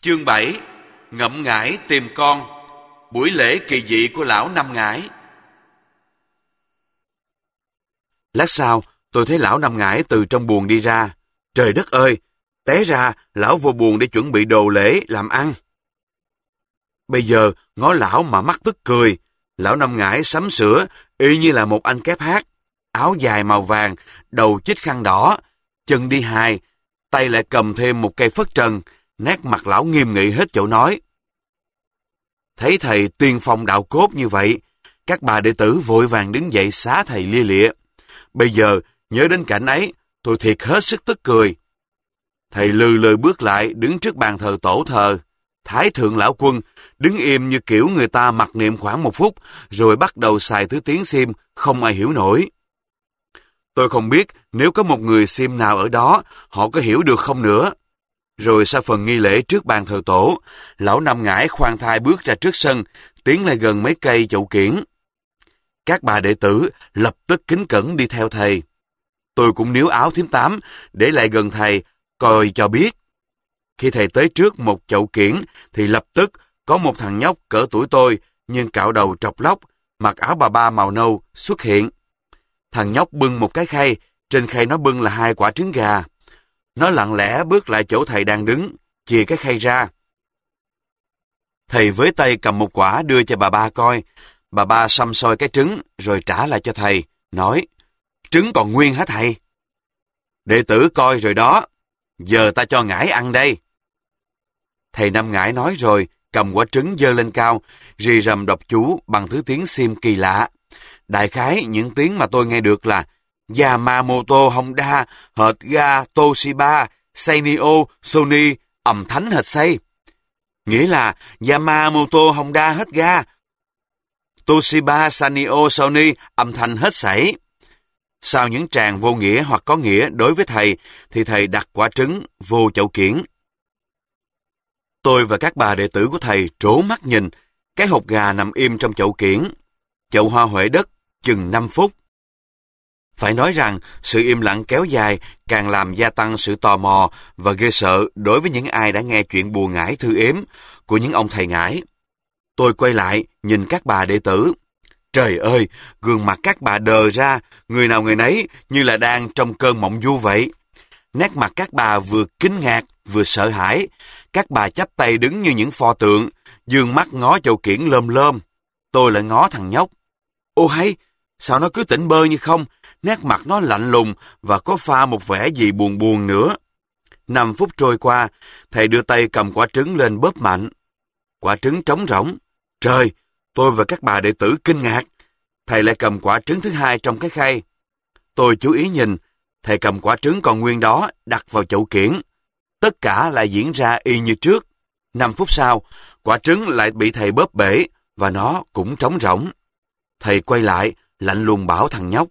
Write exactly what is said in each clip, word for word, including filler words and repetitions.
Chương bảy. Ngậm ngải tìm con. Buổi lễ kỳ dị của lão Năm Ngải. Lát sau, tôi thấy lão Năm Ngải từ trong buồng đi ra. Trời đất ơi! Té ra, lão vô buồng để chuẩn bị đồ lễ làm ăn. Bây giờ, ngó lão mà mắt tức cười. Lão Năm Ngải sắm sửa, y như là một anh kép hát. Áo dài màu vàng, đầu chích khăn đỏ, chân đi hài, tay lại cầm thêm một cây phất trần. Nét mặt lão nghiêm nghị hết chỗ nói. Thấy thầy tiên phong đạo cốt như vậy, các bà đệ tử vội vàng đứng dậy xá thầy lia lịa. Bây giờ, nhớ đến cảnh ấy, tôi thiệt hết sức tức cười. Thầy lừ lừ bước lại, đứng trước bàn thờ tổ thờ. Thái thượng lão quân, đứng im như kiểu người ta mặc niệm khoảng một phút, rồi bắt đầu xài thứ tiếng sim, không ai hiểu nổi. Tôi không biết nếu có một người sim nào ở đó, họ có hiểu được không nữa. Rồi sau phần nghi lễ trước bàn thờ tổ, lão Năm Ngải khoan thai bước ra trước sân, tiến lại gần mấy cây chậu kiển. Các bà đệ tử lập tức kính cẩn đi theo thầy. Tôi cũng níu áo thím tám để lại gần thầy, coi cho biết. Khi thầy tới trước một chậu kiển, thì lập tức có một thằng nhóc cỡ tuổi tôi, nhưng cạo đầu trọc lóc, mặc áo bà ba màu nâu xuất hiện. Thằng nhóc bưng một cái khay, trên khay nó bưng là hai quả trứng gà. Nó lặng lẽ bước lại chỗ thầy đang đứng, chìa cái khay ra. Thầy với tay cầm một quả đưa cho bà ba coi. Bà ba xăm soi cái trứng, rồi trả lại cho thầy, nói, trứng còn nguyên hả thầy? Đệ tử coi rồi đó, giờ ta cho Ngải ăn đây. Thầy Năm Ngải nói rồi, cầm quả trứng giơ lên cao, rì rầm đọc chú bằng thứ tiếng sim kỳ lạ. Đại khái những tiếng mà tôi nghe được là Yamamoto Honda, hệt ga Toshiba, Sanyo, Sony, ầm thánh hệt xây. Nghĩa là Yamamoto Honda hết ga, Toshiba, Sanyo, Sony, âm thanh hết sảy. Sau những tràng vô nghĩa hoặc có nghĩa đối với thầy, thì thầy đặt quả trứng vô chậu kiển. Tôi và các bà đệ tử của thầy trố mắt nhìn, cái hột gà nằm im trong chậu kiển. Chậu hoa huệ đất chừng năm phút. Phải nói rằng, sự im lặng kéo dài càng làm gia tăng sự tò mò và ghê sợ đối với những ai đã nghe chuyện bùa ngải thư ếm của những ông thầy ngải. Tôi quay lại, nhìn các bà đệ tử. Trời ơi, gương mặt các bà đờ ra, người nào người nấy như là đang trong cơn mộng du vậy. Nét mặt các bà vừa kinh ngạc, vừa sợ hãi. Các bà chắp tay đứng như những pho tượng, dương mắt ngó chậu kiển lơm lơm. Tôi lại ngó thằng nhóc. Ô hay, sao nó cứ tỉnh bơ như không? Nét mặt nó lạnh lùng và có pha một vẻ gì buồn buồn nữa. Năm phút trôi qua, thầy đưa tay cầm quả trứng lên bóp mạnh. Quả trứng trống rỗng. Trời, tôi và các bà đệ tử kinh ngạc. Thầy lại cầm quả trứng thứ hai trong cái khay. Tôi chú ý nhìn, thầy cầm quả trứng còn nguyên đó đặt vào chậu kiển. Tất cả lại diễn ra y như trước. Năm phút sau, quả trứng lại bị thầy bóp bể và nó cũng trống rỗng. Thầy quay lại, lạnh lùng bảo thằng nhóc.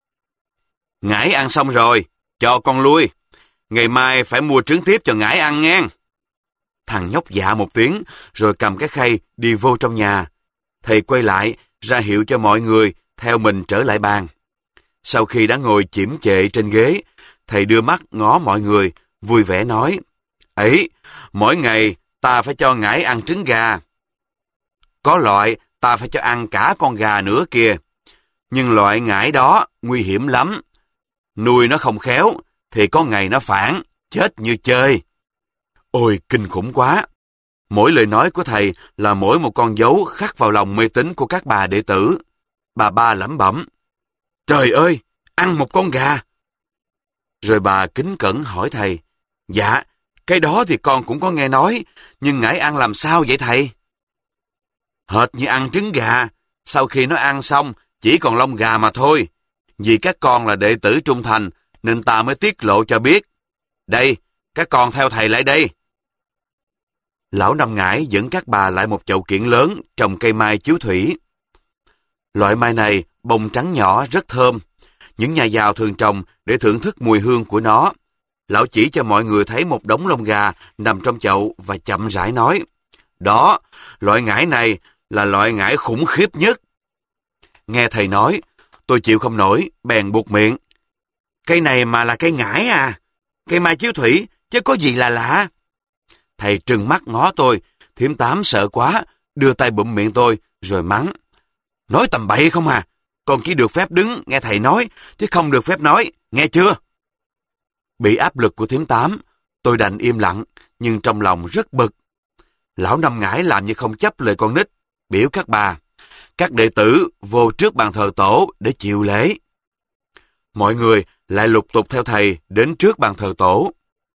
Ngải ăn xong rồi, cho con lui. Ngày mai phải mua trứng tiếp cho Ngải ăn nghe. Thằng nhóc dạ một tiếng, rồi cầm cái khay đi vô trong nhà. Thầy quay lại, ra hiệu cho mọi người theo mình trở lại bàn. Sau khi đã ngồi chiếm chệ trên ghế, thầy đưa mắt ngó mọi người, vui vẻ nói, ấy, mỗi ngày ta phải cho Ngải ăn trứng gà. Có loại ta phải cho ăn cả con gà nữa kìa. Nhưng loại ngải đó nguy hiểm lắm. Nuôi nó không khéo, thì có ngày nó phản, chết như chơi. Ôi, kinh khủng quá! Mỗi lời nói của thầy là mỗi một con dấu khắc vào lòng mê tín của các bà đệ tử. Bà ba lẩm bẩm. Trời ơi, ăn một con gà! Rồi bà kính cẩn hỏi thầy. Dạ, cái đó thì con cũng có nghe nói, nhưng Ngải ăn làm sao vậy thầy? Hệt như ăn trứng gà, sau khi nó ăn xong, chỉ còn lông gà mà thôi. Vì các con là đệ tử trung thành, nên ta mới tiết lộ cho biết. Đây, các con theo thầy lại đây. Lão Năm Ngải dẫn các bà lại một chậu kiển lớn trồng cây mai chiếu thủy. Loại mai này bông trắng nhỏ rất thơm. Những nhà giàu thường trồng để thưởng thức mùi hương của nó. Lão chỉ cho mọi người thấy một đống lông gà nằm trong chậu và chậm rãi nói. Đó, loại ngải này là loại ngải khủng khiếp nhất. Nghe thầy nói, tôi chịu không nổi, bèn buột miệng. Cây này mà là cây ngải à? Cây mai chiếu thủy, chứ có gì là lạ? Thầy trừng mắt ngó tôi, Thím Tám sợ quá, đưa tay bụm miệng tôi, rồi mắng. Nói tầm bậy không à, con chỉ được phép đứng nghe thầy nói, chứ không được phép nói, nghe chưa? Bị áp lực của Thím Tám, tôi đành im lặng, nhưng trong lòng rất bực. Lão Năm Ngải làm như không chấp lời con nít, biểu các bà. Các đệ tử vô trước bàn thờ tổ để chịu lễ. Mọi người lại lục tục theo thầy đến trước bàn thờ tổ.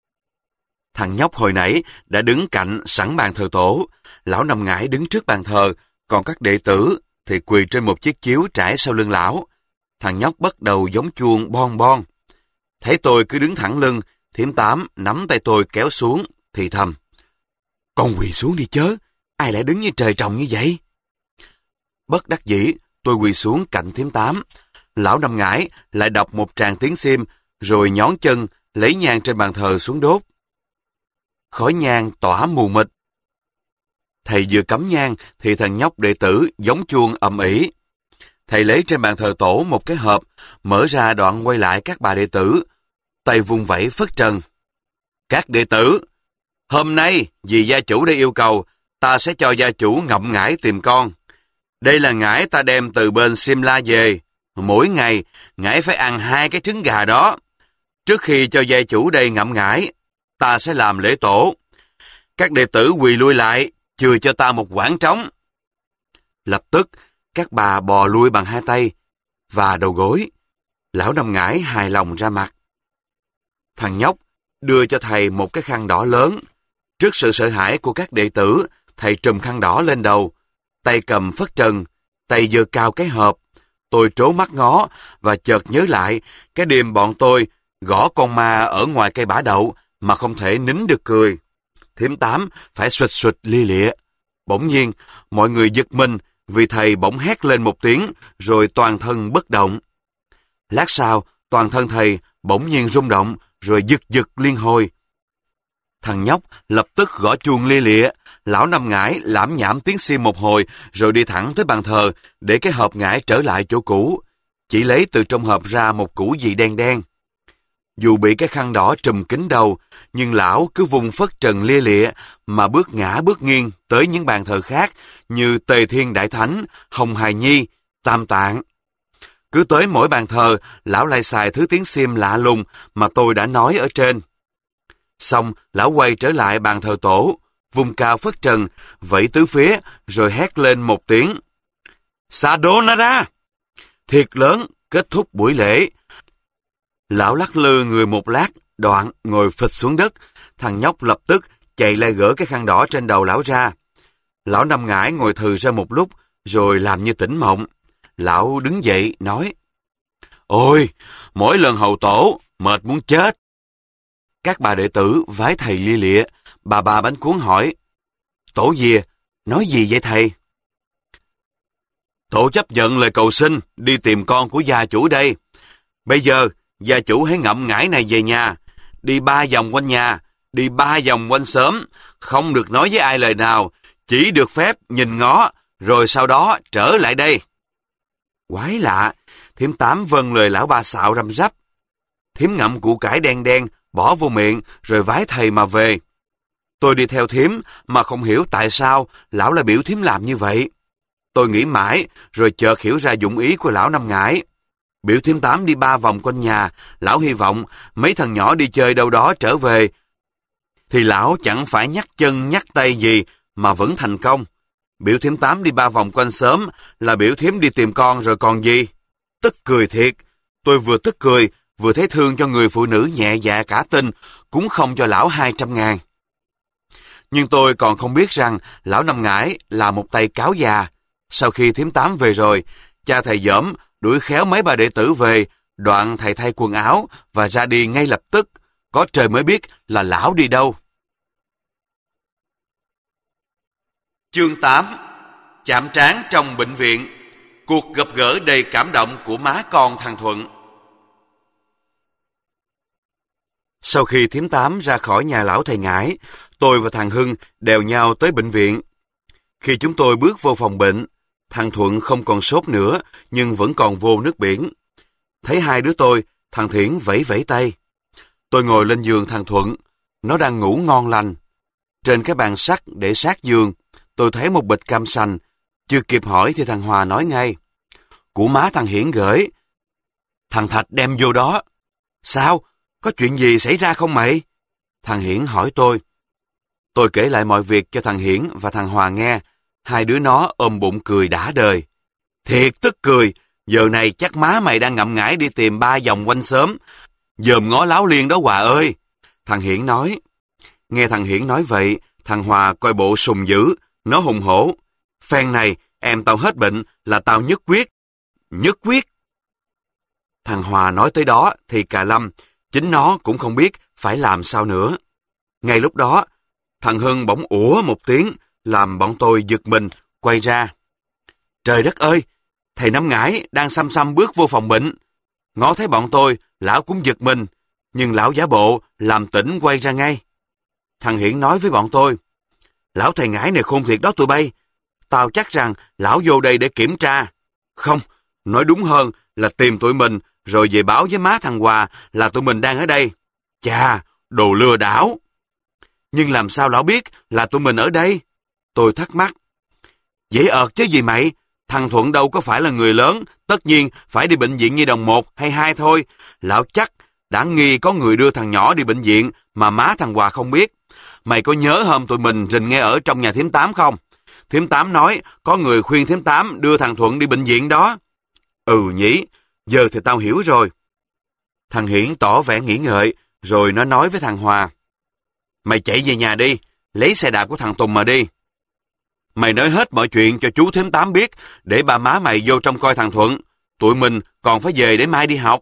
Thằng nhóc hồi nãy đã đứng cạnh sẵn bàn thờ tổ, lão Năm Ngải đứng trước bàn thờ, còn các đệ tử thì quỳ trên một chiếc chiếu trải sau lưng lão. Thằng nhóc bắt đầu giống chuông bon bon. Thấy tôi cứ đứng thẳng lưng, Thím Tám nắm tay tôi kéo xuống, thì thầm. Con quỳ xuống đi chớ, ai lại đứng như trời trồng như vậy? Bất đắc dĩ, tôi quỳ xuống cạnh Thím Tám. Lão Năm Ngải lại đọc một tràng tiếng xiêm, rồi nhón chân, lấy nhang trên bàn thờ xuống đốt. Khói nhang tỏa mù mịt. Thầy vừa cắm nhang, thì thằng nhóc đệ tử giống chuông ầm ĩ. Thầy lấy trên bàn thờ tổ một cái hộp, mở ra đoạn quay lại các bà đệ tử, tay vung vẩy phất trần. Các đệ tử, hôm nay vì gia chủ đã yêu cầu, ta sẽ cho gia chủ ngậm ngải tìm con. Đây là ngải ta đem từ bên Simla về. Mỗi ngày, ngải phải ăn hai cái trứng gà đó. Trước khi cho gia chủ đây ngậm ngải, ta sẽ làm lễ tổ. Các đệ tử quỳ lui lại, chừa cho ta một quảng trống. Lập tức, các bà bò lui bằng hai tay và đầu gối. Lão Năm Ngải hài lòng ra mặt. Thằng nhóc đưa cho thầy một cái khăn đỏ lớn. Trước sự sợ hãi của các đệ tử, thầy trùm khăn đỏ lên đầu, tay cầm phất trần, tay giơ cao cái hộp. Tôi trố mắt ngó và chợt nhớ lại cái đêm bọn tôi gõ con ma ở ngoài cây bả đậu mà không thể nín được cười. Thím Tám phải xuỵt xuỵt lia lịa. Bỗng nhiên, mọi người giật mình vì thầy bỗng hét lên một tiếng rồi toàn thân bất động. Lát sau, toàn thân thầy bỗng nhiên rung động rồi giật giật liên hồi. Thằng nhóc lập tức gõ chuông lia lịa. Lão Năm Ngải lảm nhảm tiếng xiêm một hồi rồi đi thẳng tới bàn thờ để cái hộp ngải trở lại chỗ cũ. Chỉ lấy từ trong hộp ra một củ gì đen đen. Dù bị cái khăn đỏ trùm kín đầu, nhưng lão cứ vùng phất trần lia lịa mà bước ngã bước nghiêng tới những bàn thờ khác như Tề Thiên Đại Thánh, Hồng Hài Nhi, Tam Tạng. Cứ tới mỗi bàn thờ, lão lại xài thứ tiếng xiêm lạ lùng mà tôi đã nói ở trên. Xong, lão quay trở lại bàn thờ tổ, vùng cao phất trần, vẫy tứ phía, rồi hét lên một tiếng. Sadonara! Thiệt lớn, kết thúc buổi lễ. Lão lắc lư người một lát, đoạn ngồi phịch xuống đất. Thằng nhóc lập tức chạy lại gỡ cái khăn đỏ trên đầu lão ra. Lão Năm Ngải ngồi thừ ra một lúc, rồi làm như tỉnh mộng. Lão đứng dậy, nói. Ôi, mỗi lần hầu tổ, mệt muốn chết. Các bà đệ tử vái thầy lia lịa. Bà bà Bánh Cuốn hỏi. Tổ dìa, nói gì vậy thầy? Tổ chấp nhận lời cầu xin, đi tìm con của gia chủ đây. Bây giờ, gia chủ hãy ngậm ngải này về nhà, đi ba vòng quanh nhà, đi ba vòng quanh xóm, không được nói với ai lời nào, chỉ được phép nhìn ngó, rồi sau đó trở lại đây. Quái lạ, Thím Tám vâng lời lão ba xạo răm rắp. Thím ngậm củ cải đen đen, bỏ vô miệng, rồi vái thầy mà về. Tôi đi theo thím, mà không hiểu tại sao lão lại biểu thím làm như vậy. Tôi nghĩ mãi, rồi chợt hiểu ra dụng ý của lão Năm Ngải. Biểu thím Tám đi ba vòng quanh nhà, lão hy vọng mấy thằng nhỏ đi chơi đâu đó trở về, thì lão chẳng phải nhắc chân nhắc tay gì mà vẫn thành công. Biểu thím Tám đi ba vòng quanh xóm là biểu thím đi tìm con rồi còn gì. Tức cười thiệt, tôi vừa tức cười, vừa thấy thương cho người phụ nữ nhẹ dạ cả tin, cũng không cho lão hai trăm ngàn. Nhưng tôi còn không biết rằng lão Năm Ngải là một tay cáo già. Sau khi thím Tám về rồi, cha thầy dởm đuổi khéo mấy bà đệ tử về, đoạn thầy thay quần áo và ra đi ngay lập tức. Có trời mới biết là lão đi đâu. Chương tám. Chạm trán trong bệnh viện. Cuộc gặp gỡ đầy cảm động của má con thằng Thuận. Sau khi thím Tám ra khỏi nhà lão thầy Ngải, tôi và thằng Hưng đèo nhau tới bệnh viện. Khi chúng tôi bước vô phòng bệnh, thằng Thuận không còn sốt nữa, nhưng vẫn còn vô nước biển. Thấy hai đứa tôi, thằng Thiển vẫy vẫy tay. Tôi ngồi lên giường thằng Thuận, nó đang ngủ ngon lành. Trên cái bàn sắt để sát giường, tôi thấy một bịch cam sành. Chưa kịp hỏi thì thằng Hòa nói ngay. Của má thằng Hiển gửi. Thằng Thạch đem vô đó. Sao? Có chuyện gì xảy ra không mày? Thằng Hiển hỏi tôi. Tôi kể lại mọi việc cho thằng Hiển và thằng Hòa nghe. Hai đứa nó ôm bụng cười đã đời. Thiệt tức cười. Giờ này chắc má mày đang ngậm ngãi đi tìm ba vòng quanh xóm. Dòm ngó láo liên đó Hòa ơi. Thằng Hiển nói. Nghe thằng Hiển nói vậy, thằng Hòa coi bộ sùng dữ. Nó hùng hổ. Phen này, em tao hết bệnh là tao nhất quyết. Nhất quyết. Thằng Hòa nói tới đó thì cà lâm, chính nó cũng không biết phải làm sao nữa. Ngay lúc đó, thằng Hưng bỗng ủa một tiếng, làm bọn tôi giật mình, quay ra. Trời đất ơi, thầy Năm Ngải đang xăm xăm bước vô phòng bệnh. Ngó thấy bọn tôi, lão cũng giật mình, nhưng lão giả bộ làm tỉnh quay ra ngay. Thằng Hiển nói với bọn tôi, lão thầy Ngải này khôn thiệt đó tụi bay. Tao chắc rằng lão vô đây để kiểm tra. Không, nói đúng hơn là tìm tụi mình rồi về báo với má thằng Hòa là tụi mình đang ở đây. Chà, đồ lừa đảo. Nhưng làm sao lão biết là tụi mình ở đây? Tôi thắc mắc. Dễ ợt chứ gì mày? Thằng Thuận đâu có phải là người lớn, tất nhiên phải đi bệnh viện nhi đồng một hay hai thôi. Lão chắc đã nghi có người đưa thằng nhỏ đi bệnh viện mà má thằng Hòa không biết. Mày có nhớ hôm tụi mình rình nghe ở trong nhà thím Tám không? Thím Tám nói có người khuyên thím Tám đưa thằng Thuận đi bệnh viện đó. Ừ nhỉ, giờ thì tao hiểu rồi. Thằng Hiển tỏ vẻ nghĩ ngợi, rồi nó nói với thằng Hòa. Mày chạy về nhà đi, lấy xe đạp của thằng Tùng mà đi. Mày nói hết mọi chuyện cho chú thím Tám biết, để ba má mày vô trông coi thằng Thuận. Tụi mình còn phải về để mai đi học.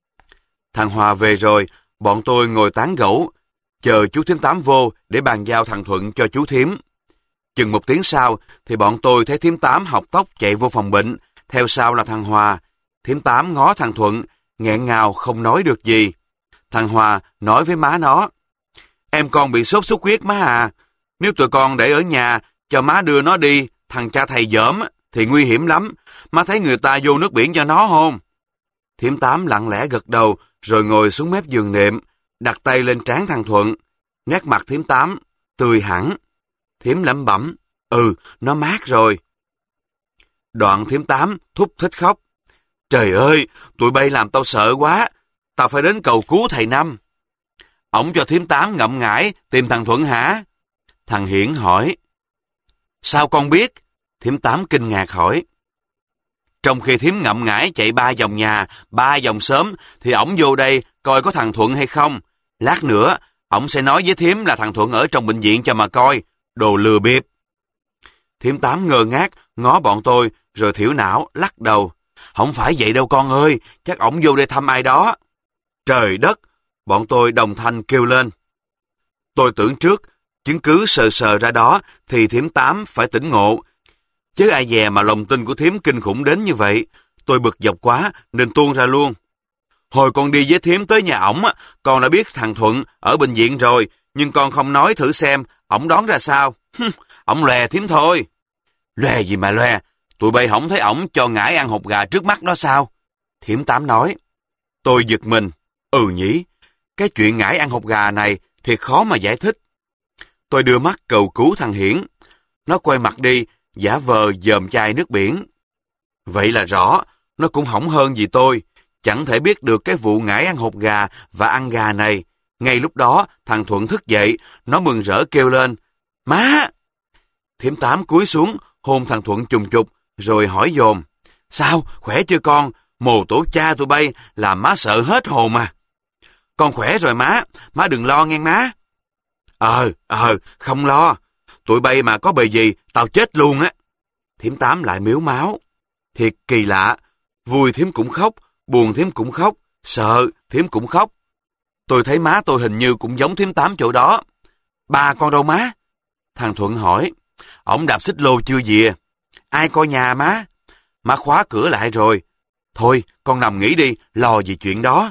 Thằng Hòa về rồi, bọn tôi ngồi tán gẫu, chờ chú thím Tám vô để bàn giao thằng Thuận cho chú thím. Chừng một tiếng sau thì bọn tôi thấy thím Tám học tốc chạy vô phòng bệnh, theo sau là thằng Hòa. Thím Tám ngó thằng Thuận, nghẹn ngào không nói được gì. Thằng Hòa nói với má nó, em con bị sốt xuất huyết má à, nếu tụi con để ở nhà cho má đưa nó đi, thằng cha thầy dởm thì nguy hiểm lắm, má thấy người ta vô nước biển cho nó không? Thím Tám lặng lẽ gật đầu rồi ngồi xuống mép giường nệm, đặt tay lên trán thằng Thuận. Nét mặt thím Tám tươi hẳn. Thím lẩm bẩm, ừ, nó mát rồi. Đoạn thím Tám thúc thích khóc. Trời ơi, tụi bay làm tao sợ quá, tao phải đến cầu cứu thầy Năm. Ổng cho thím Tám ngậm ngãi tìm thằng Thuận hả? Thằng Hiển hỏi. Sao con biết? Thím Tám kinh ngạc hỏi. Trong khi thím ngậm ngãi chạy ba vòng nhà, ba vòng xóm, thì ổng vô đây coi có thằng Thuận hay không. Lát nữa, ổng sẽ nói với thím là thằng Thuận ở trong bệnh viện cho mà coi. Đồ lừa bịp. Thím Tám ngơ ngác, ngó bọn tôi, rồi thiểu não, lắc đầu. Không phải vậy đâu con ơi, chắc ổng vô đây thăm ai đó. Trời đất, bọn tôi đồng thanh kêu lên. Tôi tưởng trước, chứng cứ sờ sờ ra đó, thì thím Tám phải tỉnh ngộ. Chứ ai dè mà lòng tin của thím kinh khủng đến như vậy. Tôi bực dọc quá, nên tuôn ra luôn. Hồi con đi với thím tới nhà ổng, con đã biết thằng Thuận ở bệnh viện rồi, nhưng con không nói thử xem, ổng đoán ra sao. Ổng lòe thím thôi. Lòe gì mà lòe, tụi bay không thấy ổng cho ngải ăn hột gà trước mắt đó sao? Thím Tám nói. Tôi giật mình. Ừ nhỉ, cái chuyện ngải ăn hột gà này thiệt khó mà giải thích. Tôi đưa mắt cầu cứu thằng Hiển. Nó quay mặt đi, giả vờ dòm chai nước biển. Vậy là rõ, nó cũng hỏng hơn gì tôi. Chẳng thể biết được cái vụ ngải ăn hột gà và ăn gà này. Ngay lúc đó, thằng Thuận thức dậy, nó mừng rỡ kêu lên. Má! Thím Tám cúi xuống, hôn thằng Thuận chùng chục, rồi hỏi dồn. Sao, khỏe chưa con? Mồ tổ cha tụi bay, làm má sợ hết hồn mà. Con khỏe rồi má, má đừng lo nghe má. Ờ, ờ, không lo. Tụi bay mà có bề gì, tao chết luôn á. Thím Tám lại miếu máu. Thiệt kỳ lạ, vui thím cũng khóc, buồn thím cũng khóc, sợ thím cũng khóc. Tôi thấy má tôi hình như cũng giống thím Tám chỗ đó. Ba con đâu má? Thằng Thuận hỏi. Ổng đạp xích lô chưa về. Ai coi nhà má? Má khóa cửa lại rồi. Thôi, con nằm nghỉ đi, lo gì chuyện đó.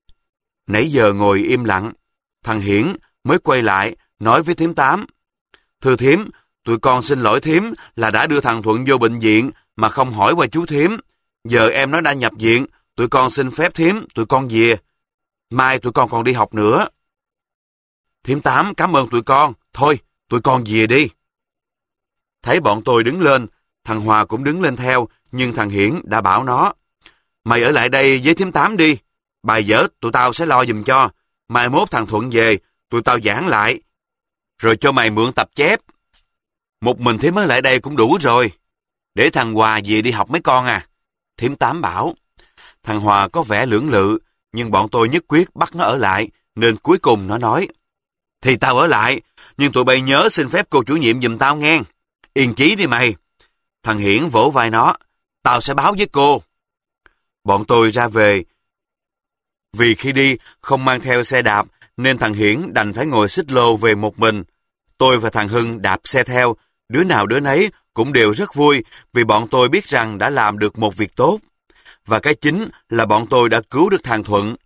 Nãy giờ ngồi im lặng, thằng Hiển mới quay lại, nói với thím Tám. Thưa thím, tụi con xin lỗi thím là đã đưa thằng Thuận vô bệnh viện mà không hỏi qua chú thím. Giờ em nó đã nhập viện, tụi con xin phép thím, tụi con về. Mai tụi con còn đi học nữa. Thím Tám cảm ơn tụi con. Thôi, tụi con về đi. Thấy bọn tôi đứng lên, thằng Hòa cũng đứng lên theo, nhưng thằng Hiển đã bảo nó, mày ở lại đây với thím Tám đi, bài vở tụi tao sẽ lo giùm cho, mai mốt thằng Thuận về, tụi tao giảng lại, rồi cho mày mượn tập chép. Một mình thím ở lại đây cũng đủ rồi, để thằng Hòa về đi học mấy con à, thím Tám bảo. Thằng Hòa có vẻ lưỡng lự, nhưng bọn tôi nhất quyết bắt nó ở lại, nên cuối cùng nó nói, thì tao ở lại, nhưng tụi bay nhớ xin phép cô chủ nhiệm giùm tao nghe. Yên chí đi mày. Thằng Hiển vỗ vai nó, tao sẽ báo với cô. Bọn tôi ra về. Vì khi đi không mang theo xe đạp, nên thằng Hiển đành phải ngồi xích lô về một mình. Tôi và thằng Hưng đạp xe theo, đứa nào đứa nấy cũng đều rất vui vì bọn tôi biết rằng đã làm được một việc tốt. Và cái chính là bọn tôi đã cứu được thằng Thuận.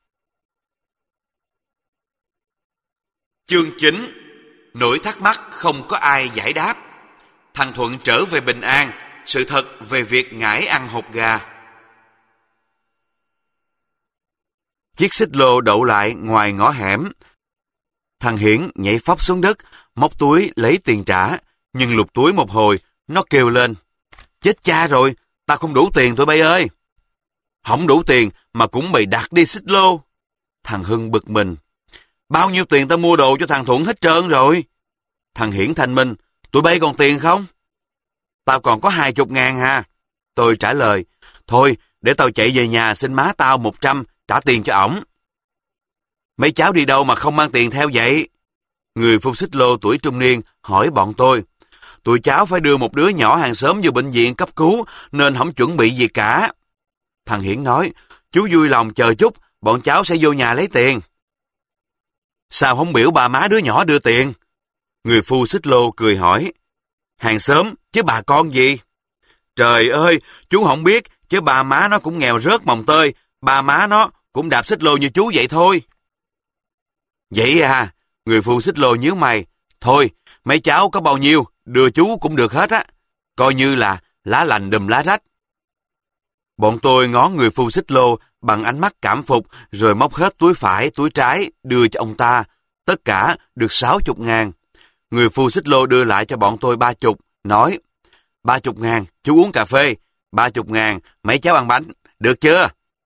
Chương chín. Nỗi thắc mắc không có ai giải đáp. Thằng Thuận trở về bình an, sự thật về việc ngải ăn hột gà. Chiếc xích lô đậu lại ngoài ngõ hẻm. Thằng Hiển nhảy phóc xuống đất, móc túi lấy tiền trả, nhưng lục túi một hồi, nó kêu lên, chết cha rồi, tao không đủ tiền tụi bay ơi. Không đủ tiền mà cũng bày đặt đi xích lô. Thằng Hưng bực mình, bao nhiêu tiền tao mua đồ cho thằng Thuận hết trơn rồi. Thằng Hiển thanh minh, tụi bay còn tiền không? Tao còn có hai chục ngàn ha. Tôi trả lời, thôi để tao chạy về nhà xin má tao một trăm trả tiền cho ổng. Mấy cháu đi đâu mà không mang tiền theo vậy? Người phu xích lô tuổi trung niên hỏi bọn tôi. Tụi cháu phải đưa một đứa nhỏ hàng xóm vô bệnh viện cấp cứu nên không chuẩn bị gì cả. Thằng Hiển nói, chú vui lòng chờ chút, bọn cháu sẽ vô nhà lấy tiền. Sao không biểu bà má đứa nhỏ đưa tiền? Người phu xích lô cười hỏi. Hàng xóm chứ bà con gì? Trời ơi, chú không biết, chứ bà má nó cũng nghèo rớt mồng tơi, bà má nó cũng đạp xích lô như chú vậy thôi. Vậy à? Người phu xích lô nhíu mày. Thôi, mấy cháu có bao nhiêu, đưa chú cũng được hết á. Coi như là lá lành đùm lá rách. Bọn tôi ngó người phu xích lô bằng ánh mắt cảm phục, rồi móc hết túi phải, túi trái, đưa cho ông ta. Tất cả được sáu chục ngàn. Người phu xích lô đưa lại cho bọn tôi ba chục, nói, ba chục ngàn, chú uống cà phê, ba chục ngàn, mấy cháu ăn bánh, được chưa?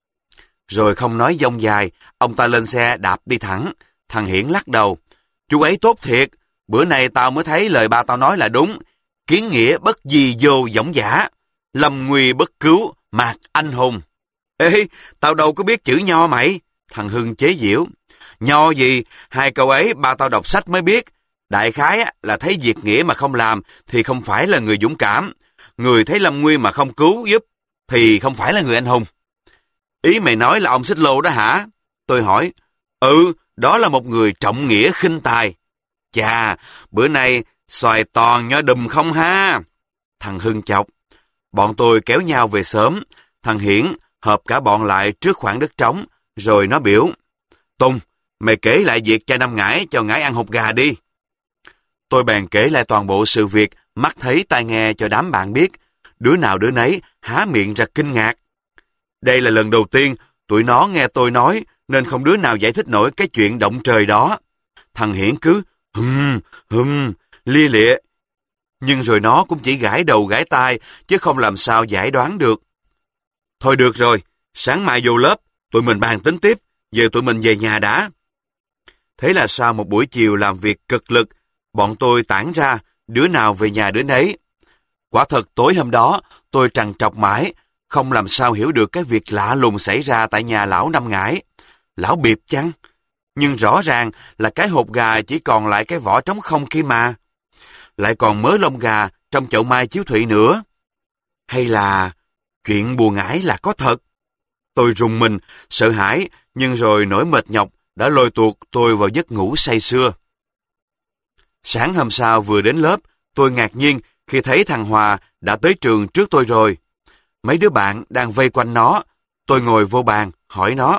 Rồi không nói dông dài, ông ta lên xe đạp đi thẳng. Thằng Hiển lắc đầu, chú ấy tốt thiệt, bữa nay tao mới thấy lời ba tao nói là đúng, kiến nghĩa bất di vô dõng dã, lâm nguy bất cứu, mạc anh hùng. Ê, tao đâu có biết chữ nho mày. Thằng Hưng chế giễu. Nho gì, hai câu ấy ba tao đọc sách mới biết. Đại khái là thấy việc nghĩa mà không làm thì không phải là người dũng cảm. Người thấy lâm nguy mà không cứu giúp thì không phải là người anh hùng. Ý mày nói là ông xích lô đó hả? Tôi hỏi. Ừ, đó là một người trọng nghĩa khinh tài. Chà, bữa nay xoài toàn nho đùm không ha? Thằng Hưng chọc. Bọn tôi kéo nhau về sớm. Thằng Hiển hợp cả bọn lại trước khoảng đất trống, rồi nó biểu. Tùng, mày kể lại việc cha Năm Ngải cho Ngải ăn hột gà đi. Tôi bèn kể lại toàn bộ sự việc, mắt thấy tai nghe cho đám bạn biết. Đứa nào đứa nấy há miệng ra kinh ngạc. Đây là lần đầu tiên tụi nó nghe tôi nói, nên không đứa nào giải thích nổi cái chuyện động trời đó. Thằng Hiển cứ hum, hum, lia lịa. Nhưng rồi nó cũng chỉ gãi đầu gãi tai, chứ không làm sao giải đoán được. Thôi được rồi, sáng mai vô lớp, tụi mình bàn tính tiếp, giờ tụi mình về nhà đã. Thế là sau một buổi chiều làm việc cực lực, bọn tôi tản ra, đứa nào về nhà đứa nấy. Quả thật tối hôm đó, tôi trằn trọc mãi, không làm sao hiểu được cái việc lạ lùng xảy ra tại nhà lão Năm Ngải. Lão biệp chăng? Nhưng rõ ràng là cái hột gà chỉ còn lại cái vỏ trống không kia mà. Lại còn mớ lông gà trong chậu mai chiếu thụy nữa. Hay là chuyện bùa ngải là có thật? Tôi rùng mình, sợ hãi, nhưng rồi nỗi mệt nhọc đã lôi tuột tôi vào giấc ngủ say sưa. Sáng hôm sau vừa đến lớp, tôi ngạc nhiên khi thấy thằng Hòa đã tới trường trước tôi rồi. Mấy đứa bạn đang vây quanh nó. Tôi ngồi vô bàn, hỏi nó.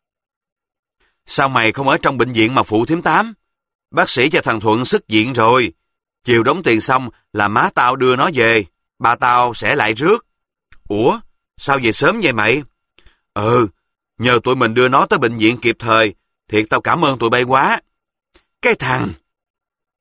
Sao mày không ở trong bệnh viện mà phụ thím Tám? Bác sĩ cho thằng Thuận xuất viện rồi. Chiều đóng tiền xong là má tao đưa nó về. Ba tao sẽ lại rước. Ủa? Sao về sớm vậy mày? Ừ, nhờ tụi mình đưa nó tới bệnh viện kịp thời. Thiệt tao cảm ơn tụi bay quá. Cái thằng...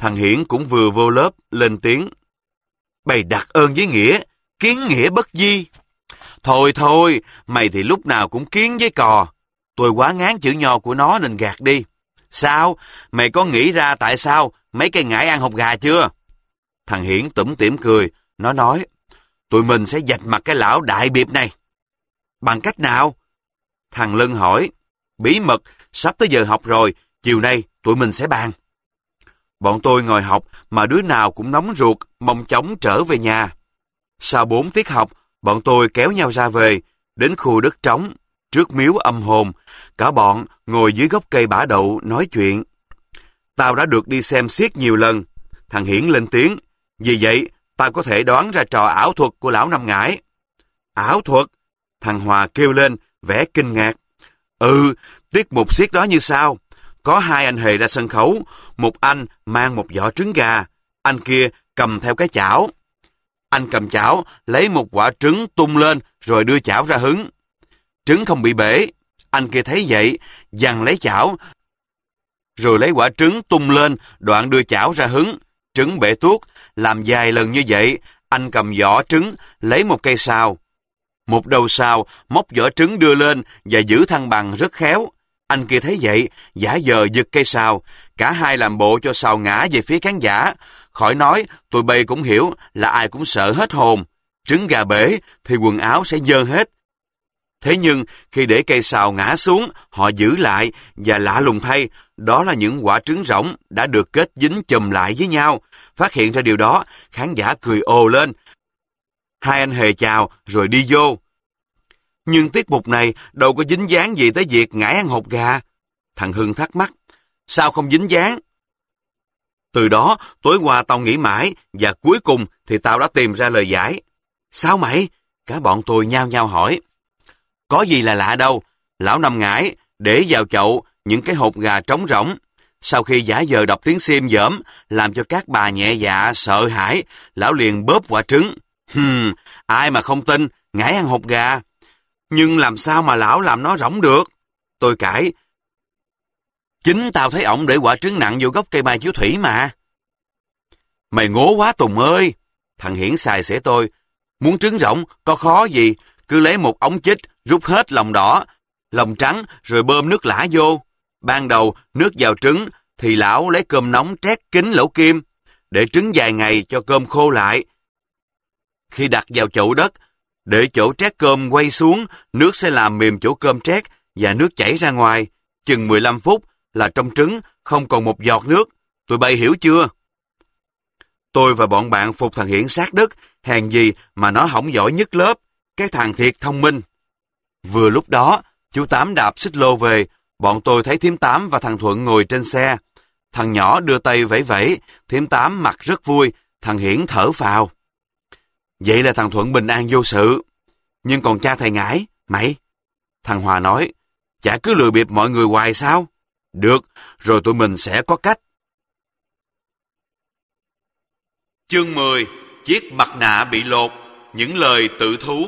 Thằng Hiển cũng vừa vô lớp, lên tiếng. Bày đặt ơn với nghĩa, kiến nghĩa bất di. Thôi thôi, mày thì lúc nào cũng kiến với cò. Tôi quá ngán chữ nho của nó nên gạt đi. Sao? Mày có nghĩ ra tại sao mấy cây ngải ăn hột gà chưa? Thằng Hiển tủm tỉm cười, nó nói, tụi mình sẽ vạch mặt cái lão đại biệp này. Bằng cách nào? Thằng Lân hỏi, bí mật, sắp tới giờ học rồi, chiều nay tụi mình sẽ bàn. Bọn tôi ngồi học mà đứa nào cũng nóng ruột, mong chóng trở về nhà. Sau bốn tiết học, bọn tôi kéo nhau ra về, đến khu đất trống, trước miếu âm hồn. Cả bọn ngồi dưới gốc cây bả đậu nói chuyện. Tao đã được đi xem xiếc nhiều lần. Thằng Hiển lên tiếng, vì vậy tao có thể đoán ra trò ảo thuật của lão Năm Ngải. Ảo thuật? Thằng Hòa kêu lên, vẻ kinh ngạc. Ừ, tiết mục xiếc đó như sau. Có hai anh hề ra sân khấu, một anh mang một giỏ trứng gà, anh kia cầm theo cái chảo. Anh cầm chảo, lấy một quả trứng tung lên rồi đưa chảo ra hứng. Trứng không bị bể, anh kia thấy vậy, giằng lấy chảo, rồi lấy quả trứng tung lên, đoạn đưa chảo ra hứng. Trứng bể tuốt, làm vài lần như vậy, anh cầm vỏ trứng, lấy một cây sào. Một đầu sào, móc vỏ trứng đưa lên và giữ thăng bằng rất khéo. Anh kia thấy vậy, giả vờ giật cây sào, cả hai làm bộ cho sào ngã về phía khán giả. Khỏi nói, tụi bay cũng hiểu là ai cũng sợ hết hồn. Trứng gà bể thì quần áo sẽ dơ hết. Thế nhưng, khi để cây sào ngã xuống, họ giữ lại, và lạ lùng thay, đó là những quả trứng rỗng đã được kết dính chùm lại với nhau. Phát hiện ra điều đó, khán giả cười ồ lên. Hai anh hề chào, rồi đi vô. Nhưng tiết mục này đâu có dính dáng gì tới việc ngải ăn hột gà. Thằng Hưng thắc mắc, sao không dính dáng? Từ đó, tối qua tao nghĩ mãi, và cuối cùng thì tao đã tìm ra lời giải. Sao mày? Cả bọn tôi nhao nhao hỏi. Có gì là lạ đâu, lão Năm Ngải để vào chậu những cái hột gà trống rỗng. Sau khi giả vờ đọc tiếng xiêm dởm, làm cho các bà nhẹ dạ sợ hãi, lão liền bóp quả trứng. Hừm, ai mà không tin, ngải ăn hột gà. Nhưng làm sao mà lão làm nó rỗng được? Tôi cãi. Chính tao thấy ổng để quả trứng nặng vô gốc cây mai chiếu thủy mà. Mày ngố quá Tùng ơi! Thằng Hiển xài xể tôi. Muốn trứng rỗng, có khó gì, cứ lấy một ống chích, rút hết lòng đỏ, lòng trắng, rồi bơm nước lã vô. Ban đầu, nước vào trứng, thì lão lấy cơm nóng trét kín lỗ kim, để trứng vài ngày cho cơm khô lại. Khi đặt vào chậu đất, để chỗ trét cơm quay xuống, nước sẽ làm mềm chỗ cơm trét và nước chảy ra ngoài. Chừng mười lăm phút là trong trứng không còn một giọt nước. Tụi bay hiểu chưa? Tôi và bọn bạn phục thằng Hiển sát đất, hèn gì mà nó hổng giỏi nhất lớp. Cái thằng thiệt thông minh. Vừa lúc đó, chú Tám đạp xích lô về, bọn tôi thấy thím Tám và thằng Thuận ngồi trên xe. Thằng nhỏ đưa tay vẫy vẫy, thím Tám mặt rất vui, thằng Hiển thở phào. Vậy là thằng Thuận bình an vô sự. Nhưng còn cha thầy Ngải, mày? Thằng Hòa nói, chả cứ lừa bịp mọi người hoài sao? Được, rồi tụi mình sẽ có cách. Chương mười. Chiếc mặt nạ bị lột. Những lời tự thú.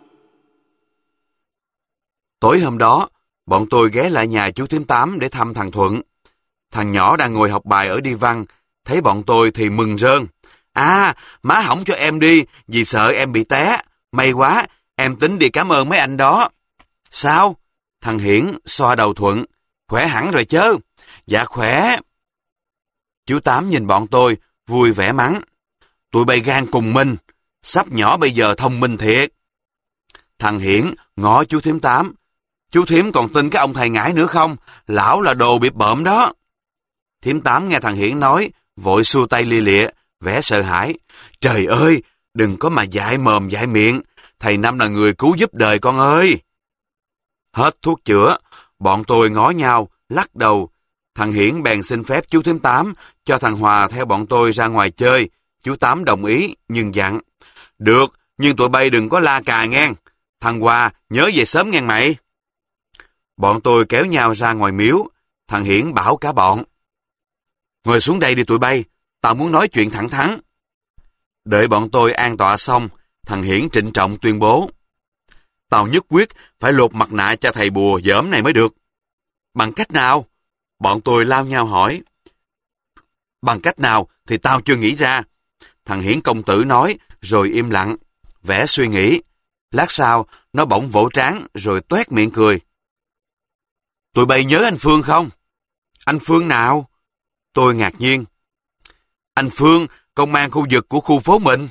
Tối hôm đó, bọn tôi ghé lại nhà chú thím Tám để thăm thằng Thuận. Thằng nhỏ đang ngồi học bài ở đi văn, thấy bọn tôi thì mừng rơn. À, má hỏng cho em đi, vì sợ em bị té. May quá, em tính đi cảm ơn mấy anh đó. Sao? Thằng Hiển xoa đầu Thuận. Khỏe hẳn rồi chớ. Dạ khỏe. Chú Tám nhìn bọn tôi, vui vẻ mắng. Tụi bay gan cùng mình, sắp nhỏ bây giờ thông minh thiệt. Thằng Hiển ngó chú thím Tám. Chú thím còn tin cái ông thầy Ngải nữa không? Lão là đồ bịp bợm đó. Thím Tám nghe thằng Hiển nói, vội xua tay lia lịa, vẻ sợ hãi. Trời ơi, đừng có mà dại mồm dại miệng. Thầy Năm là người cứu giúp đời con ơi. Hết thuốc chữa, bọn tôi ngó nhau, lắc đầu. Thằng Hiển bèn xin phép chú thím Tám cho thằng Hòa theo bọn tôi ra ngoài chơi. Chú Tám đồng ý, nhưng dặn. Được, nhưng tụi bay đừng có la cà ngang. Thằng Hòa nhớ về sớm ngang mày. Bọn tôi kéo nhau ra ngoài miếu. Thằng Hiển bảo cả bọn. Ngồi xuống đây đi tụi bay, tao muốn nói chuyện thẳng thắn. Đợi bọn tôi an tọa xong, thằng Hiển trịnh trọng tuyên bố. Tao nhất quyết phải lột mặt nạ cho thầy bùa dởm này mới được. Bằng cách nào? Bọn tôi lao nhau hỏi. Bằng cách nào thì tao chưa nghĩ ra. Thằng Hiển công tử nói, rồi im lặng, vẻ suy nghĩ. Lát sau, nó bỗng vỗ trán, rồi toét miệng cười. Tụi bay nhớ anh Phương không? Anh Phương nào? Tôi ngạc nhiên. Anh Phương, công an khu vực của khu phố mình.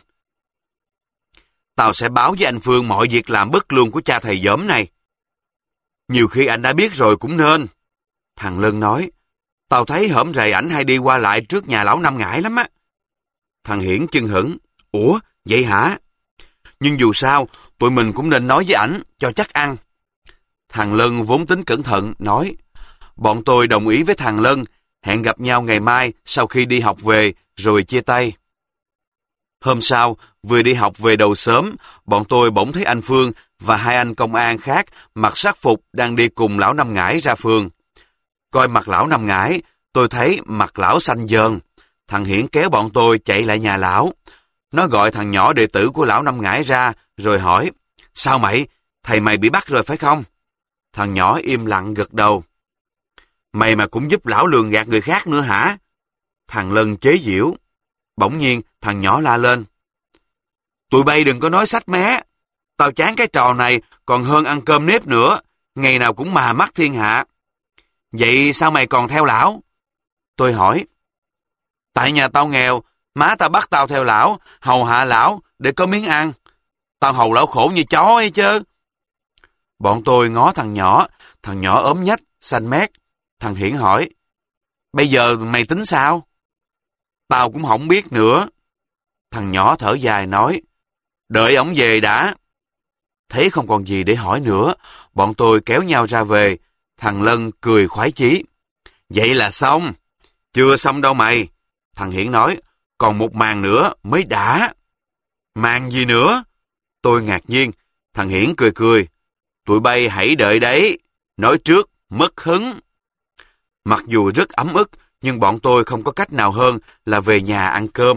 Tao sẽ báo với anh Phương mọi việc làm bất lương của cha thầy dởm này. Nhiều khi anh đã biết rồi cũng nên. Thằng Lân nói, tao thấy hổm rày ảnh hay đi qua lại trước nhà lão Năm Ngải lắm á. Thằng Hiển chưng hửng, ủa, vậy hả? Nhưng dù sao, tụi mình cũng nên nói với ảnh, cho chắc ăn. Thằng Lân vốn tính cẩn thận, nói, bọn tôi đồng ý với thằng Lân, hẹn gặp nhau ngày mai sau khi đi học về, rồi chia tay. Hôm sau, vừa đi học về đầu sớm, bọn tôi bỗng thấy anh Phương và hai anh công an khác mặc sắc phục đang đi cùng lão Năm Ngải ra phường. Coi mặt lão Năm Ngải, tôi thấy mặt lão xanh dờn. Thằng Hiển kéo bọn tôi chạy lại nhà lão. Nó gọi thằng nhỏ đệ tử của lão Năm Ngải ra, rồi hỏi, sao mày, thầy mày bị bắt rồi phải không? Thằng nhỏ im lặng gật đầu. Mày mà cũng giúp lão lường gạt người khác nữa hả? Thằng Lân chế giễu. Bỗng nhiên, thằng nhỏ la lên. Tụi bay đừng có nói sách mé. Tao chán cái trò này còn hơn ăn cơm nếp nữa. Ngày nào cũng mà mắt thiên hạ. Vậy sao mày còn theo lão? Tôi hỏi. Tại nhà tao nghèo, má tao bắt tao theo lão, hầu hạ lão để có miếng ăn. Tao hầu lão khổ như chó ấy chứ. Bọn tôi ngó thằng nhỏ, thằng nhỏ ốm nhách, xanh mét. Thằng Hiển hỏi. Bây giờ mày tính sao? Tao cũng không biết nữa. Thằng nhỏ thở dài nói. Đợi ổng về đã. Thấy không còn gì để hỏi nữa, bọn tôi kéo nhau ra về. Thằng Lân cười khoái chí. Vậy là xong. Chưa xong đâu mày. Thằng Hiển nói. Còn một màn nữa mới đã. Màn gì nữa? Tôi ngạc nhiên. Thằng Hiển cười cười. Tụi bay hãy đợi đấy. Nói trước, mất hứng. Mặc dù rất ấm ức, nhưng bọn tôi không có cách nào hơn là về nhà ăn cơm.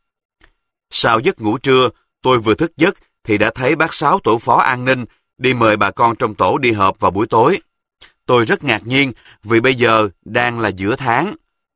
Sau giấc ngủ trưa, tôi vừa thức giấc thì đã thấy bác Sáu tổ phó an ninh đi mời bà con trong tổ đi họp vào buổi tối. Tôi rất ngạc nhiên vì bây giờ đang là giữa tháng.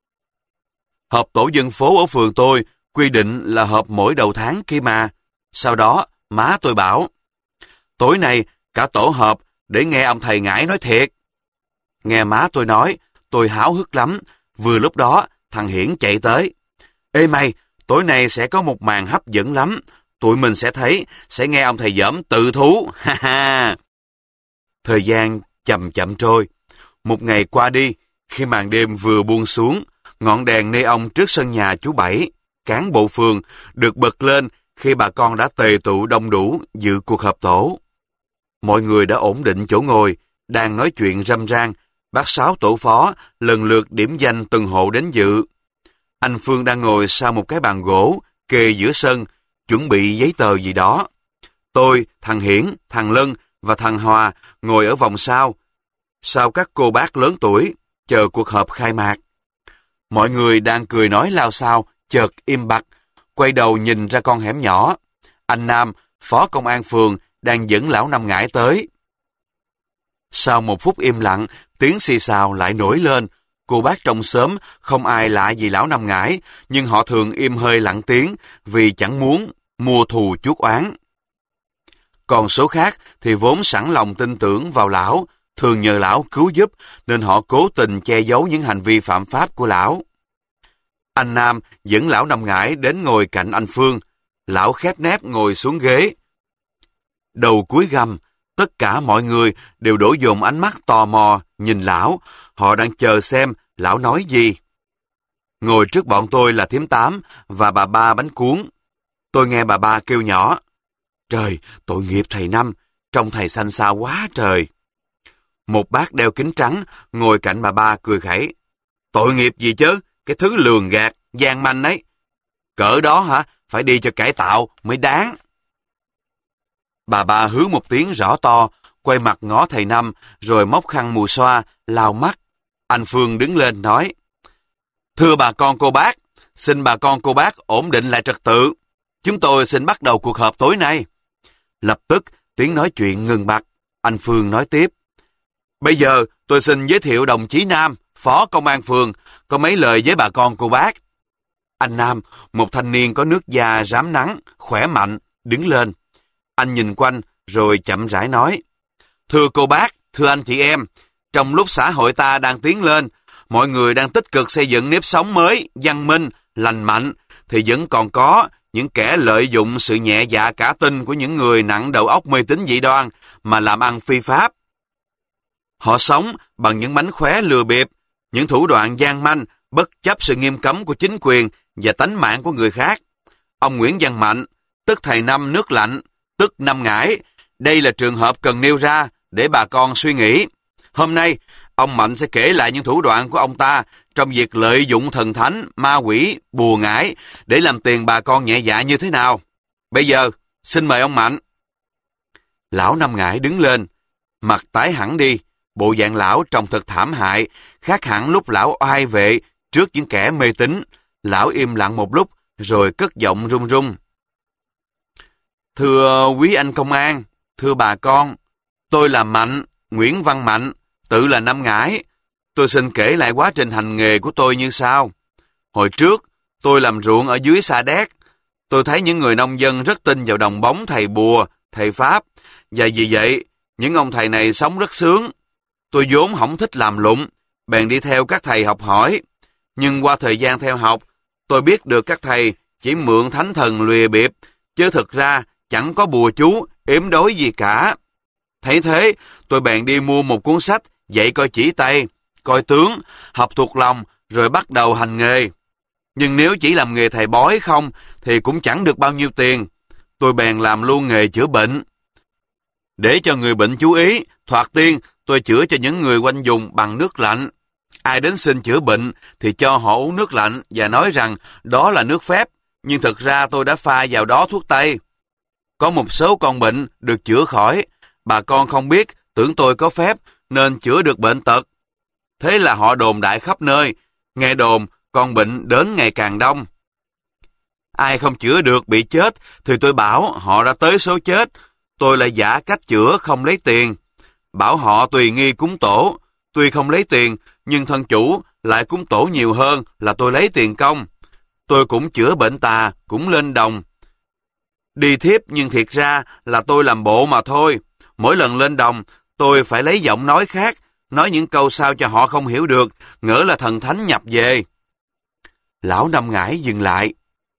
Họp tổ dân phố ở phường tôi quy định là họp mỗi đầu tháng kia mà. Sau đó, má tôi bảo, tối nay cả tổ họp để nghe ông thầy Ngải nói thiệt. Nghe má tôi nói, tôi háo hức lắm. Vừa lúc đó, thằng Hiển chạy tới. Ê mày, tối nay sẽ có một màn hấp dẫn lắm. Tụi mình sẽ thấy, sẽ nghe ông thầy dởm tự thú. Ha ha. Thời gian chậm chậm trôi. Một ngày qua đi, khi màn đêm vừa buông xuống, ngọn đèn neon trước sân nhà chú Bảy, cán bộ phường, được bật lên khi bà con đã tề tụ đông đủ dự cuộc họp tổ. Mọi người đã ổn định chỗ ngồi, đang nói chuyện râm ran. Bác Sáu tổ phó lần lượt điểm danh từng hộ đến dự. Anh Phương đang ngồi sau một cái bàn gỗ kề giữa sân, chuẩn bị giấy tờ gì đó. Tôi, thằng Hiển, thằng Lân và thằng Hòa ngồi ở vòng sau, sau các cô bác lớn tuổi, chờ cuộc họp khai mạc. Mọi người đang cười nói lao xao, chợt im bặt, quay đầu nhìn ra con hẻm nhỏ. Anh Nam, phó công an phường, đang dẫn lão Năm Ngải tới. Sau một phút im lặng, tiếng xì xào lại nổi lên. Cô bác trong xóm không ai lạ gì lão Năm Ngải, nhưng họ thường im hơi lặng tiếng vì chẳng muốn mua thù chuốc oán. Còn số khác thì vốn sẵn lòng tin tưởng vào lão, thường nhờ lão cứu giúp, nên họ cố tình che giấu những hành vi phạm pháp của lão. Anh Nam dẫn lão Năm Ngải đến ngồi cạnh anh Phương. Lão khép nép ngồi xuống ghế. Đầu cúi gằm, tất cả mọi người đều đổ dồn ánh mắt tò mò nhìn lão. Họ đang chờ xem lão nói gì. Ngồi trước bọn tôi là thím Tám và bà Ba bánh cuốn. Tôi nghe bà Ba kêu nhỏ. Trời, tội nghiệp thầy Năm, trông thầy xanh xao quá trời. Một bác đeo kính trắng ngồi cạnh bà Ba cười khẩy. Tội nghiệp gì chứ, cái thứ lường gạt, gian manh ấy. Cỡ đó hả, phải đi cho cải tạo mới đáng. Bà Ba hứ một tiếng rõ to, quay mặt ngó thầy Năm, rồi móc khăn mùi xoa, lau mắt. Anh Phương đứng lên nói. Thưa bà con cô bác, xin bà con cô bác ổn định lại trật tự. Chúng tôi xin bắt đầu cuộc họp tối nay. Lập tức, tiếng nói chuyện ngừng bặt. Anh Phương nói tiếp. Bây giờ, tôi xin giới thiệu đồng chí Nam, phó công an phường, có mấy lời với bà con cô bác. Anh Nam, một thanh niên có nước da rám nắng, khỏe mạnh, đứng lên. Anh nhìn quanh, rồi chậm rãi nói: Thưa cô bác, thưa anh chị em, trong lúc xã hội ta đang tiến lên, mọi người đang tích cực xây dựng nếp sống mới, văn minh, lành mạnh, thì vẫn còn có những kẻ lợi dụng sự nhẹ dạ cả tin của những người nặng đầu óc mê tín dị đoan mà làm ăn phi pháp. Họ sống bằng những mánh khóe lừa bịp, những thủ đoạn gian manh, bất chấp sự nghiêm cấm của chính quyền và tánh mạng của người khác. Ông Nguyễn Văn Mạnh, tức thầy Năm nước lạnh, tức Năm Ngải, đây là trường hợp cần nêu ra để bà con suy nghĩ. Hôm nay, ông Mạnh sẽ kể lại những thủ đoạn của ông ta trong việc lợi dụng thần thánh, ma quỷ, bùa ngải để làm tiền bà con nhẹ dạ như thế nào. Bây giờ, xin mời ông Mạnh. Lão Năm Ngải đứng lên, mặt tái hẳn đi, bộ dạng lão trông thật thảm hại, khác hẳn lúc lão oai vệ trước những kẻ mê tín. Lão im lặng một lúc, rồi cất giọng run run. Thưa quý anh công an, thưa bà con, tôi là Mạnh, Nguyễn Văn Mạnh, tự là Năm Ngải. Tôi xin kể lại quá trình hành nghề của tôi như sau. Hồi trước, tôi làm ruộng ở dưới Sa Đéc. Tôi thấy những người nông dân rất tin vào đồng bóng thầy bùa, thầy Pháp, và vì vậy, những ông thầy này sống rất sướng. Tôi vốn không thích làm lụng, bèn đi theo các thầy học hỏi. Nhưng qua thời gian theo học, tôi biết được các thầy chỉ mượn thánh thần lùa bịp, chứ thực ra chẳng có bùa chú, yếm đối gì cả. Thấy thế, tôi bèn đi mua một cuốn sách dạy coi chỉ tay, coi tướng, học thuộc lòng, rồi bắt đầu hành nghề. Nhưng nếu chỉ làm nghề thầy bói không, thì cũng chẳng được bao nhiêu tiền. Tôi bèn làm luôn nghề chữa bệnh. Để cho người bệnh chú ý, thoạt tiên, tôi chữa cho những người quanh vùng bằng nước lạnh. Ai đến xin chữa bệnh thì cho họ uống nước lạnh và nói rằng đó là nước phép, nhưng thực ra tôi đã pha vào đó thuốc tây. Có một số con bệnh được chữa khỏi, bà con không biết, tưởng tôi có phép nên chữa được bệnh tật. Thế là họ đồn đại khắp nơi, nghe đồn con bệnh đến ngày càng đông. Ai không chữa được bị chết thì tôi bảo họ đã tới số chết, tôi lại giả cách chữa không lấy tiền. Bảo họ tùy nghi cúng tổ, tuy không lấy tiền nhưng thân chủ lại cúng tổ nhiều hơn là tôi lấy tiền công. Tôi cũng chữa bệnh tà, cũng lên đồng. Đi thiếp nhưng thiệt ra là tôi làm bộ mà thôi. Mỗi lần lên đồng, tôi phải lấy giọng nói khác, nói những câu sao cho họ không hiểu được, ngỡ là thần thánh nhập về. Lão Năm Ngải dừng lại,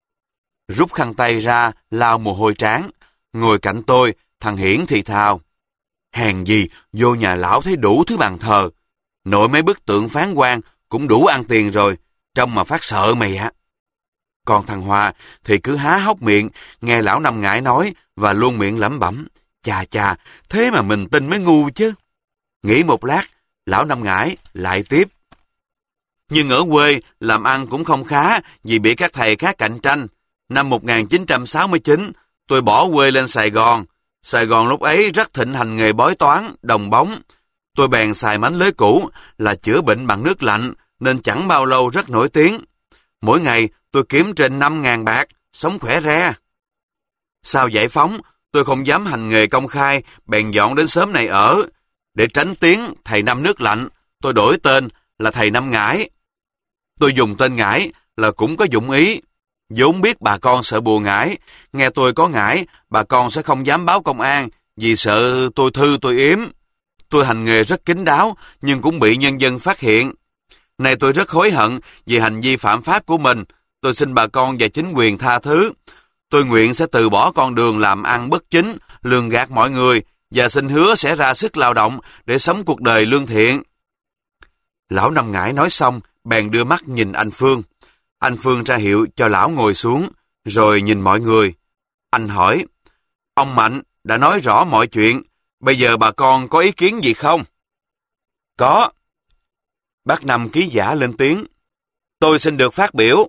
rút khăn tay ra, lau mồ hôi trán. Ngồi cạnh tôi, thằng Hiển thì thào: Hèn gì, vô nhà lão thấy đủ thứ bàn thờ. Nội mấy bức tượng phán quan cũng đủ ăn tiền rồi, trông mà phát sợ mày ạ. Còn thằng Hòa thì cứ há hốc miệng, nghe lão Năm Ngải nói và luôn miệng lẩm bẩm: Chà chà, thế mà mình tin mới ngu chứ. Nghĩ một lát, lão Năm Ngải lại tiếp: Nhưng ở quê, làm ăn cũng không khá vì bị các thầy khác cạnh tranh. Năm một nghìn chín trăm sáu mươi chín, tôi bỏ quê lên Sài Gòn. Sài Gòn lúc ấy rất thịnh hành nghề bói toán, đồng bóng. Tôi bèn xài mánh lưới cũ là chữa bệnh bằng nước lạnh, nên chẳng bao lâu rất nổi tiếng. Mỗi ngày tôi kiếm trên năm ngàn bạc, sống khỏe re. Sau giải phóng, tôi không dám hành nghề công khai, bèn dọn đến xóm này ở. Để tránh tiếng thầy Năm nước lạnh, tôi đổi tên là thầy Năm Ngải. Tôi dùng tên Ngải là cũng có dụng ý. vốn biết bà con sợ bùa ngải, nghe tôi có ngải, bà con sẽ không dám báo công an, vì sợ tôi thư tôi yếm. Tôi hành nghề rất kín đáo, nhưng cũng bị nhân dân phát hiện. Nay tôi rất hối hận vì hành vi phạm pháp của mình. Tôi xin bà con và chính quyền tha thứ. Tôi nguyện sẽ từ bỏ con đường làm ăn bất chính, lường gạt mọi người, và xin hứa sẽ ra sức lao động để sống cuộc đời lương thiện. Lão Năm Ngải nói xong, bèn đưa mắt nhìn anh Phương. Anh Phương ra hiệu cho lão ngồi xuống, rồi nhìn mọi người. Anh hỏi, ông Mạnh đã nói rõ mọi chuyện, bây giờ bà con có ý kiến gì không? Có. Bác Năm ký giả lên tiếng. Tôi xin được phát biểu.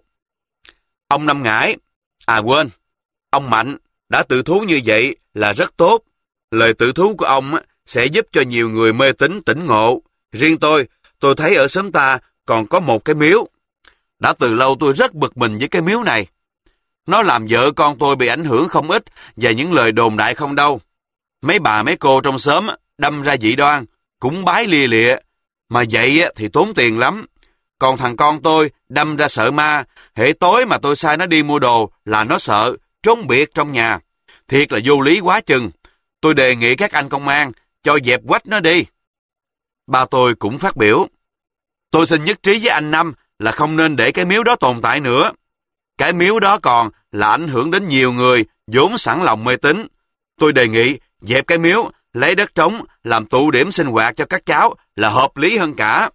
Ông Năm Ngải, à quên, ông Mạnh đã tự thú như vậy là rất tốt. Lời tự thú của ông sẽ giúp cho nhiều người mê tín tỉnh ngộ. Riêng tôi, tôi thấy ở xóm ta còn có một cái miếu. Đã từ lâu tôi rất bực mình với cái miếu này. Nó làm vợ con tôi bị ảnh hưởng không ít và những lời đồn đại không đâu. Mấy bà mấy cô trong xóm đâm ra dị đoan, cúng bái lia lịa. Mà vậy thì tốn tiền lắm. Còn thằng con tôi đâm ra sợ ma, hễ tối mà tôi sai nó đi mua đồ là nó sợ, trốn biệt trong nhà. Thiệt là vô lý quá chừng. Tôi đề nghị các anh công an cho dẹp quách nó đi. Ba tôi cũng phát biểu. Tôi xin nhất trí với anh Năm là không nên để cái miếu đó tồn tại nữa. Cái miếu đó còn là ảnh hưởng đến nhiều người vốn sẵn lòng mê tín. Tôi đề nghị dẹp cái miếu, lấy đất trống làm tụ điểm sinh hoạt cho các cháu là hợp lý hơn cả.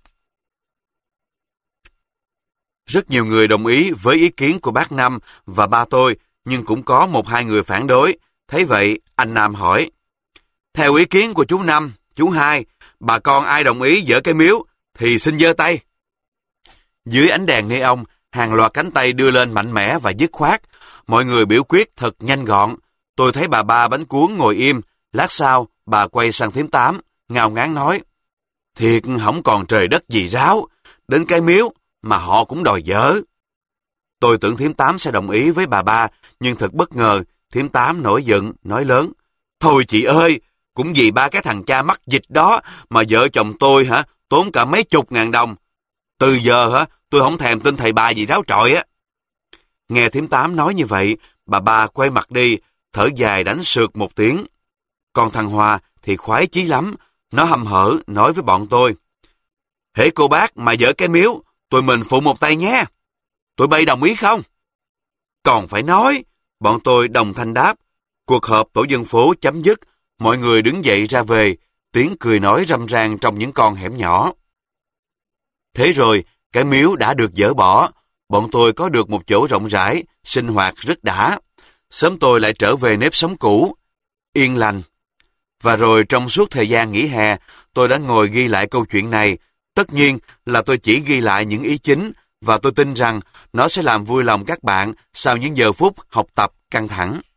Rất nhiều người đồng ý với ý kiến của bác Năm và ba tôi, nhưng cũng có một hai người phản đối. Thấy vậy, anh Nam hỏi. Theo ý kiến của chú Năm, chú Hai, bà con ai đồng ý dỡ cái miếu thì xin giơ tay. Dưới ánh đèn neon, hàng loạt cánh tay đưa lên mạnh mẽ và dứt khoát. Mọi người biểu quyết thật nhanh gọn. Tôi thấy bà Ba Bánh Cuốn ngồi im. Lát sau, bà quay sang thím Tám, ngao ngán nói. Thiệt không còn trời đất gì ráo. Đến cái miếu mà họ cũng đòi dỡ. Tôi tưởng thím Tám sẽ đồng ý với bà Ba, nhưng thật bất ngờ, thím Tám nổi giận, nói lớn. Thôi chị ơi, cũng vì ba cái thằng cha mắc dịch đó mà vợ chồng tôi hả tốn cả mấy chục ngàn đồng. Từ giờ hả, tôi không thèm tin thầy bà gì ráo trọi á. Nghe thím Tám nói như vậy, bà Ba quay mặt đi, thở dài đánh sượt một tiếng. Còn thằng Hòa thì khoái chí lắm, nó hăm hở nói với bọn tôi. Hễ cô bác mà dỡ cái miếu, tụi mình phụ một tay nhé. Tụi bay đồng ý không? Còn phải nói, bọn tôi đồng thanh đáp. Cuộc họp tổ dân phố chấm dứt, mọi người đứng dậy ra về, tiếng cười nói râm ran trong những con hẻm nhỏ. Thế rồi, cái miếu đã được dỡ bỏ, bọn tôi có được một chỗ rộng rãi, sinh hoạt rất đã. Sớm tôi lại trở về nếp sống cũ, yên lành. Và rồi trong suốt thời gian nghỉ hè, tôi đã ngồi ghi lại câu chuyện này. Tất nhiên là tôi chỉ ghi lại những ý chính, và tôi tin rằng nó sẽ làm vui lòng các bạn sau những giờ phút học tập căng thẳng.